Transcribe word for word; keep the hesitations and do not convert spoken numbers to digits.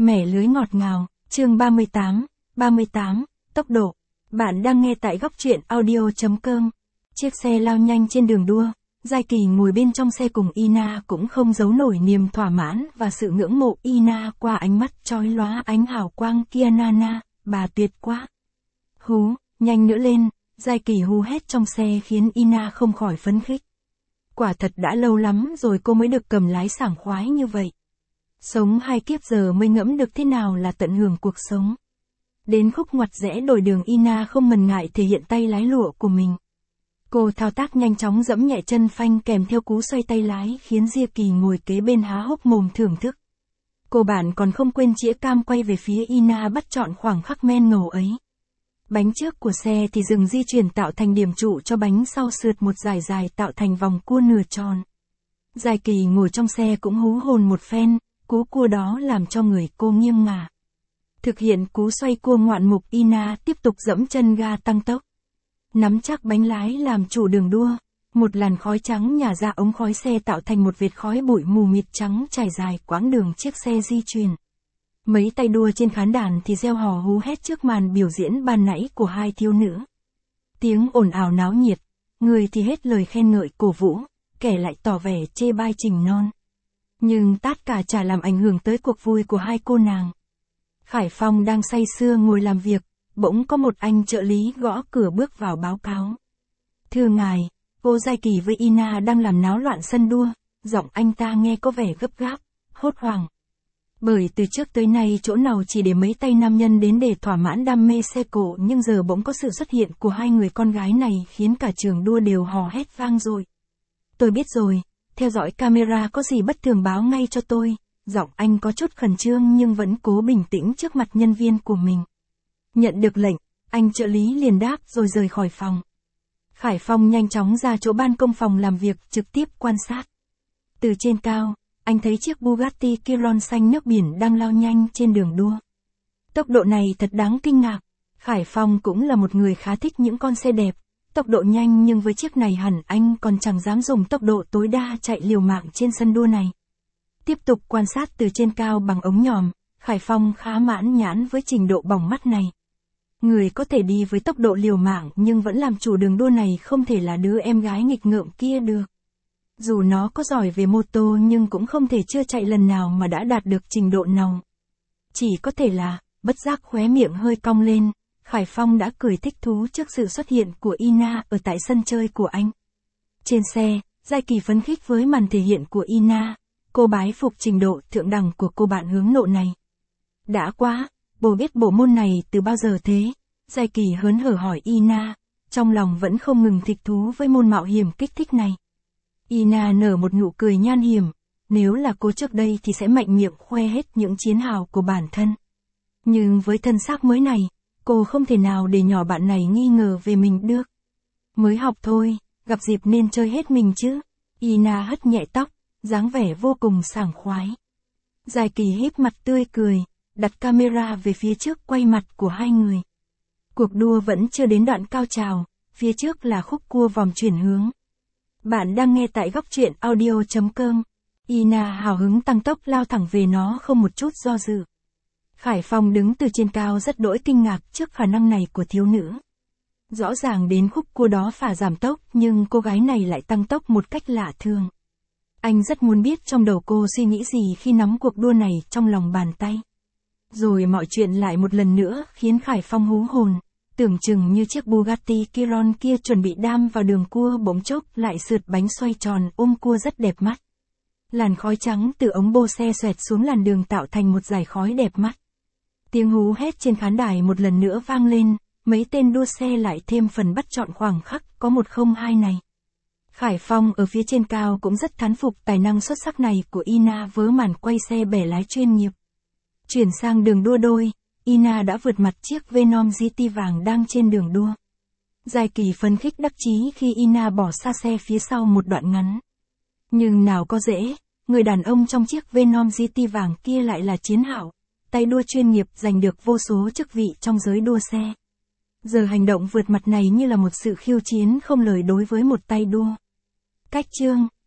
Mẻ lưới ngọt ngào, chương ba mươi tám, ba mươi tám, tốc độ. Bạn đang nghe tại góc truyện audio.com. Chiếc xe lao nhanh trên đường đua, Giai Kỳ ngồi bên trong xe cùng Ina cũng không giấu nổi niềm thỏa mãn và sự ngưỡng mộ Ina qua ánh mắt chói lóa ánh hào quang kia. Nana, bà tuyệt quá. Hú, nhanh nữa lên, Giai Kỳ hú hét trong xe khiến Ina không khỏi phấn khích. Quả thật đã lâu lắm rồi cô mới được cầm lái sảng khoái như vậy. Sống hai kiếp giờ mới ngẫm được thế nào là tận hưởng cuộc sống. Đến khúc ngoặt rẽ đổi đường, Ina không ngần ngại thể hiện tay lái lụa của mình. Cô thao tác nhanh chóng giẫm nhẹ chân phanh kèm theo cú xoay tay lái khiến Giai Kỳ ngồi kế bên há hốc mồm thưởng thức. Cô bạn còn không quên chĩa cam quay về phía Ina bắt chọn khoảng khắc men ngầu ấy. Bánh trước của xe thì dừng di chuyển tạo thành điểm trụ cho bánh sau sượt một dải dài tạo thành vòng cua nửa tròn. Giai Kỳ ngồi trong xe cũng hú hồn một phen, cú cua đó làm cho người cô nghiêng ngả. Thực hiện cú xoay cua ngoạn mục, Ina tiếp tục giẫm chân ga tăng tốc. Nắm chắc bánh lái làm chủ đường đua, một làn khói trắng nhả ra ống khói xe tạo thành một vệt khói bụi mù mịt trắng trải dài quãng đường chiếc xe di chuyển. Mấy tay đua trên khán đàn thì reo hò hú hét trước màn biểu diễn ban nãy của hai thiếu nữ. Tiếng ồn ào náo nhiệt, người thì hết lời khen ngợi cổ vũ, kẻ lại tỏ vẻ chê bai Trình Non. Nhưng tất cả chả làm ảnh hưởng tới cuộc vui của hai cô nàng. Khải Phong đang say sưa ngồi làm việc, bỗng có một anh trợ lý gõ cửa bước vào báo cáo. Thưa ngài, cô Giai Kỳ với Ina đang làm náo loạn sân đua, giọng anh ta nghe có vẻ gấp gáp, hốt hoảng. Bởi từ trước tới nay chỗ nào chỉ để mấy tay nam nhân đến để thỏa mãn đam mê xe cộ, nhưng giờ bỗng có sự xuất hiện của hai người con gái này khiến cả trường đua đều hò hét vang dội. Tôi biết rồi, theo dõi camera có gì bất thường báo ngay cho tôi. Giọng anh có chút khẩn trương nhưng vẫn cố bình tĩnh trước mặt nhân viên của mình. Nhận được lệnh, anh trợ lý liền đáp rồi rời khỏi phòng. Khải Phong nhanh chóng ra chỗ ban công phòng làm việc trực tiếp quan sát. Từ trên cao, anh thấy chiếc Bugatti Chiron xanh nước biển đang lao nhanh trên đường đua. Tốc độ này thật đáng kinh ngạc. Khải Phong cũng là một người khá thích những con xe đẹp, tốc độ nhanh, nhưng với chiếc này hẳn anh còn chẳng dám dùng tốc độ tối đa chạy liều mạng trên sân đua này. Tiếp tục quan sát từ trên cao bằng ống nhòm, Khải Phong khá mãn nhãn với trình độ bỏng mắt này. Người có thể đi với tốc độ liều mạng nhưng vẫn làm chủ đường đua này không thể là đứa em gái nghịch ngợm kia được. Dù nó có giỏi về mô tô nhưng cũng không thể chưa chạy lần nào mà đã đạt được trình độ nào. Chỉ có thể là, bất giác khóe miệng hơi cong lên, Khải Phong đã cười thích thú trước sự xuất hiện của Ina ở tại sân chơi của anh. Trên xe, Giai Kỳ phấn khích với màn thể hiện của Ina. Cô bái phục trình độ thượng đẳng của cô bạn hướng nội này. Đã quá, bồ biết bộ môn này từ bao giờ thế? Giai Kỳ hớn hở hỏi Ina, trong lòng vẫn không ngừng thích thú với môn mạo hiểm kích thích này. Ina nở một nụ cười nhan hiểm, nếu là cô trước đây thì sẽ mạnh miệng khoe hết những chiến hào của bản thân. Nhưng với thân xác mới này, cô không thể nào để nhỏ bạn này nghi ngờ về mình được. Mới học thôi, gặp dịp nên chơi hết mình chứ. Ina hất nhẹ tóc, dáng vẻ vô cùng sảng khoái. Giai Kỳ híp mặt tươi cười, đặt camera về phía trước quay mặt của hai người. Cuộc đua vẫn chưa đến đoạn cao trào, phía trước là khúc cua vòng chuyển hướng. Bạn đang nghe tại góc truyện audio.com. Ina hào hứng tăng tốc lao thẳng về nó không một chút do dự. Khải Phong đứng từ trên cao rất đỗi kinh ngạc trước khả năng này của thiếu nữ. Rõ ràng đến khúc cua đó phải giảm tốc nhưng cô gái này lại tăng tốc một cách lạ thường. Anh rất muốn biết trong đầu cô suy nghĩ gì khi nắm cuộc đua này trong lòng bàn tay. Rồi mọi chuyện lại một lần nữa khiến Khải Phong hú hồn, tưởng chừng như chiếc Bugatti Chiron kia chuẩn bị đam vào đường cua bỗng chốc lại sượt bánh xoay tròn ôm cua rất đẹp mắt. Làn khói trắng từ ống bô xe xoẹt xuống làn đường tạo thành một dải khói đẹp mắt. Tiếng hú hét trên khán đài một lần nữa vang lên, mấy tên đua xe lại thêm phần bắt chọn khoảng khắc có một không hai này. Khải Phong ở phía trên cao cũng rất thán phục tài năng xuất sắc này của Ina với màn quay xe bẻ lái chuyên nghiệp. Chuyển sang đường đua đôi, Ina đã vượt mặt chiếc Venom giê tê vàng đang trên đường đua. Giai Kỳ phấn khích đắc chí khi Ina bỏ xa xe phía sau một đoạn ngắn. Nhưng nào có dễ, người đàn ông trong chiếc Venom giê tê vàng kia lại là chiến hảo, tay đua chuyên nghiệp giành được vô số chức vị trong giới đua xe. Giờ hành động vượt mặt này như là một sự khiêu chiến không lời đối với một tay đua. Cách chương,